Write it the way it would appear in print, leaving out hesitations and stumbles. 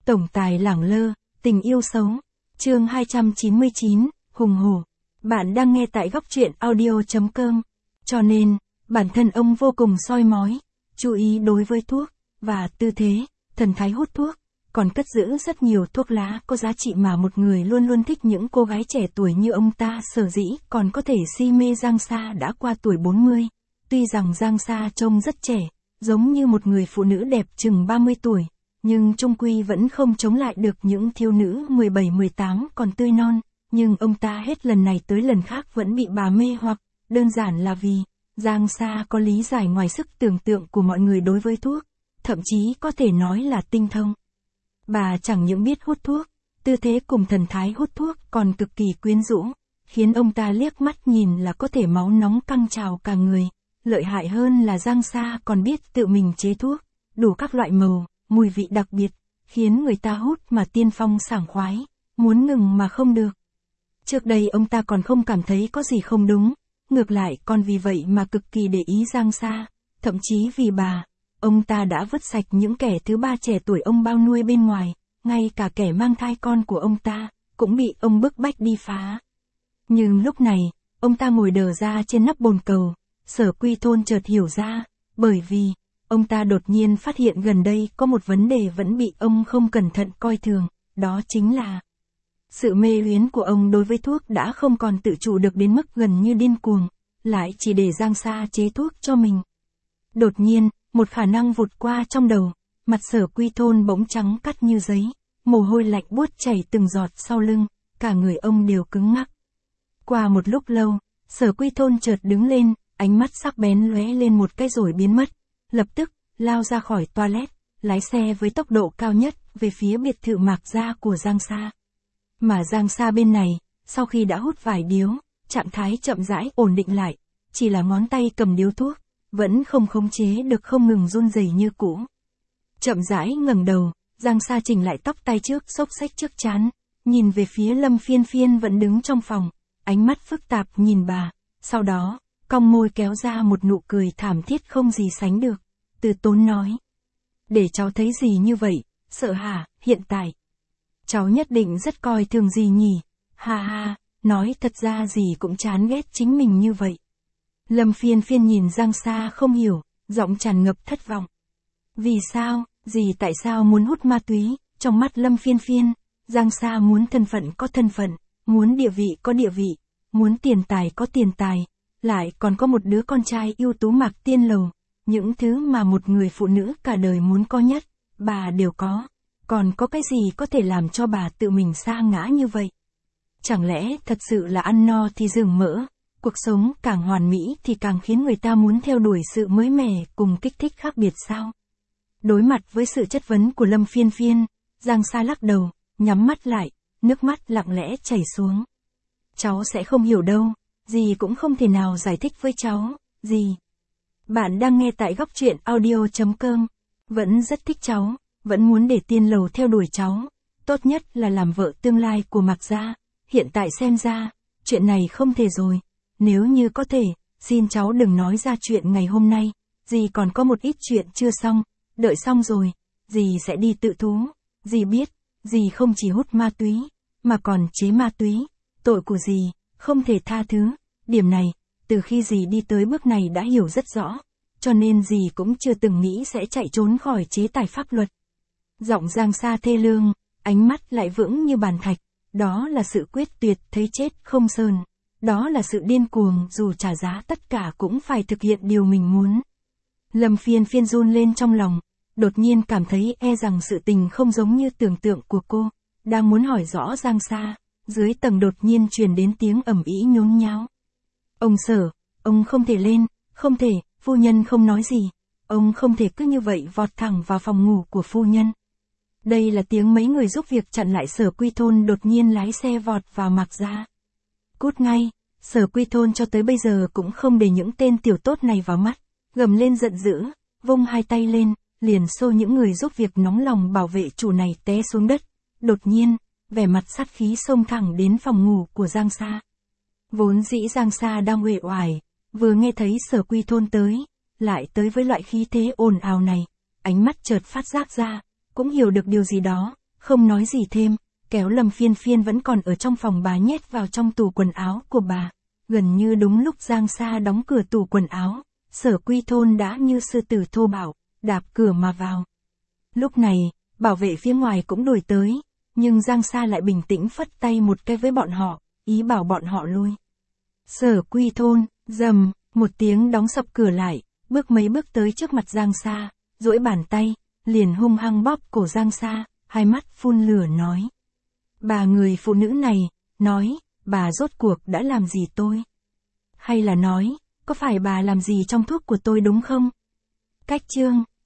Tổng tài lẳng lơ, tình yêu xấu. Chương 299, hùng hổ. Bạn đang nghe tại góc truyện audio.com. Cho nên, bản thân ông vô cùng soi mói, chú ý đối với thuốc, và tư thế, thần thái hút thuốc, còn cất giữ rất nhiều thuốc lá có giá trị mà một người luôn luôn thích những cô gái trẻ tuổi như ông ta sở dĩ còn có thể si mê Giang Sa đã qua tuổi 40. Tuy rằng Giang Sa trông rất trẻ, giống như một người phụ nữ đẹp chừng 30 tuổi, nhưng chung quy vẫn không chống lại được những thiếu nữ 17-18 còn tươi non, nhưng ông ta hết lần này tới lần khác vẫn bị bà mê hoặc, đơn giản là vì, Giang Sa có lý giải ngoài sức tưởng tượng của mọi người đối với thuốc, thậm chí có thể nói là tinh thông. Bà chẳng những biết hút thuốc, tư thế cùng thần thái hút thuốc còn cực kỳ quyến rũ, khiến ông ta liếc mắt nhìn là có thể máu nóng căng trào cả người. Lợi hại hơn là Giang Sa còn biết tự mình chế thuốc, đủ các loại màu, mùi vị đặc biệt, khiến người ta hút mà tiên phong sảng khoái, muốn ngừng mà không được. Trước đây ông ta còn không cảm thấy có gì không đúng, ngược lại còn vì vậy mà cực kỳ để ý Giang Sa, thậm chí vì bà, ông ta đã vứt sạch những kẻ thứ ba trẻ tuổi ông bao nuôi bên ngoài, ngay cả kẻ mang thai con của ông ta, cũng bị ông bức bách đi phá. Nhưng lúc này, ông ta ngồi đờ ra trên nắp bồn cầu, Sở Quy Thôn chợt hiểu ra, bởi vì, ông ta đột nhiên phát hiện gần đây có một vấn đề vẫn bị ông không cẩn thận coi thường, đó chính là sự mê luyến của ông đối với thuốc đã không còn tự chủ được đến mức gần như điên cuồng, lại chỉ để Giang Sa chế thuốc cho mình. Đột nhiên, một khả năng vụt qua trong đầu, mặt Sở Quy Thôn bỗng trắng cắt như giấy, mồ hôi lạnh buốt chảy từng giọt sau lưng, cả người ông đều cứng ngắc. Qua một lúc lâu, Sở Quy Thôn chợt đứng lên, ánh mắt sắc bén lóe lên một cái rồi biến mất, lập tức, lao ra khỏi toilet, lái xe với tốc độ cao nhất, về phía biệt thự Mạc Gia của Giang Sa. Mà Giang Sa bên này, sau khi đã hút vài điếu, trạng thái chậm rãi ổn định lại, chỉ là ngón tay cầm điếu thuốc, vẫn không khống chế được không ngừng run rẩy như cũ. Chậm rãi ngẩng đầu, Giang Sa chỉnh lại tóc tay trước xốc xách trước trán, nhìn về phía Lâm Phiên Phiên vẫn đứng trong phòng, ánh mắt phức tạp nhìn bà, sau đó, cong môi kéo ra một nụ cười thảm thiết không gì sánh được, từ tốn nói. Để cháu thấy gì như vậy, sợ hả, hiện tại. Cháu nhất định rất coi thường gì nhỉ, ha ha, nói thật ra gì cũng chán ghét chính mình như vậy. Lâm Phiên Phiên nhìn Giang Sa không hiểu, giọng tràn ngập thất vọng. Vì sao, gì tại sao muốn hút ma túy, trong mắt Lâm Phiên Phiên, Giang Sa muốn thân phận có thân phận, muốn địa vị có địa vị, muốn tiền tài có tiền tài, lại còn có một đứa con trai ưu tú Mạc Tiên Lầu, những thứ mà một người phụ nữ cả đời muốn có nhất, bà đều có. Còn có cái gì có thể làm cho bà tự mình sa ngã như vậy? Chẳng lẽ thật sự là ăn no thì rừng mỡ, cuộc sống càng hoàn mỹ thì càng khiến người ta muốn theo đuổi sự mới mẻ cùng kích thích khác biệt sao? Đối mặt với sự chất vấn của Lâm Phiên Phiên, Giang Sa lắc đầu, nhắm mắt lại, nước mắt lặng lẽ chảy xuống. Cháu sẽ không hiểu đâu, dì cũng không thể nào giải thích với cháu, dì. Bạn đang nghe tại góc truyện audio.com, vẫn rất thích cháu, vẫn muốn để Tiên Lầu theo đuổi cháu, tốt nhất là làm vợ tương lai của Mạc Gia, hiện tại xem ra, chuyện này không thể rồi, nếu như có thể, xin cháu đừng nói ra chuyện ngày hôm nay, dì còn có một ít chuyện chưa xong, đợi xong rồi, dì sẽ đi tự thú, dì biết, dì không chỉ hút ma túy, mà còn chế ma túy, tội của dì, không thể tha thứ, điểm này, từ khi dì đi tới bước này đã hiểu rất rõ, cho nên dì cũng chưa từng nghĩ sẽ chạy trốn khỏi chế tài pháp luật. Giọng Giang Sa thê lương, ánh mắt lại vững như bàn thạch, đó là sự quyết tuyệt thấy chết không sờn, đó là sự điên cuồng dù trả giá tất cả cũng phải thực hiện điều mình muốn. Lâm Phiên Phiên run lên trong lòng, đột nhiên cảm thấy e rằng sự tình không giống như tưởng tượng của cô, đang muốn hỏi rõ Giang Sa, dưới tầng đột nhiên truyền đến tiếng ầm ĩ nhốn nháo. Ông Sở, ông không thể lên, không thể, phu nhân không nói gì, ông không thể cứ như vậy vọt thẳng vào phòng ngủ của phu nhân. Đây là tiếng mấy người giúp việc chặn lại Sở Quy Thôn đột nhiên lái xe vọt vào Mạc Gia. Cút ngay, Sở Quy Thôn cho tới bây giờ cũng không để những tên tiểu tốt này vào mắt, gầm lên giận dữ, vung hai tay lên, liền xô những người giúp việc nóng lòng bảo vệ chủ này té xuống đất. Đột nhiên, vẻ mặt sát khí xông thẳng đến phòng ngủ của Giang Sa. Vốn dĩ Giang Sa đang uể oải, vừa nghe thấy Sở Quy Thôn tới, lại tới với loại khí thế ồn ào này, ánh mắt chợt phát giác ra, cũng hiểu được điều gì đó, không nói gì thêm, kéo Lâm Phiên Phiên vẫn còn ở trong phòng bà nhét vào trong tủ quần áo của bà. Gần như đúng lúc Giang Sa đóng cửa tủ quần áo, Sở Quy Thôn đã như sư tử thô bạo, đạp cửa mà vào. Lúc này, bảo vệ phía ngoài cũng đuổi tới, nhưng Giang Sa lại bình tĩnh phất tay một cái với bọn họ, ý bảo bọn họ lui. Sở Quy Thôn, rầm, một tiếng đóng sập cửa lại, bước mấy bước tới trước mặt Giang Sa, duỗi bàn tay, liền hung hăng bóp cổ Giang Sa, hai mắt phun lửa nói. Bà người phụ nữ này, nói, bà rốt cuộc đã làm gì tôi? Hay là nói, có phải bà làm gì trong thuốc của tôi đúng không? Cách chương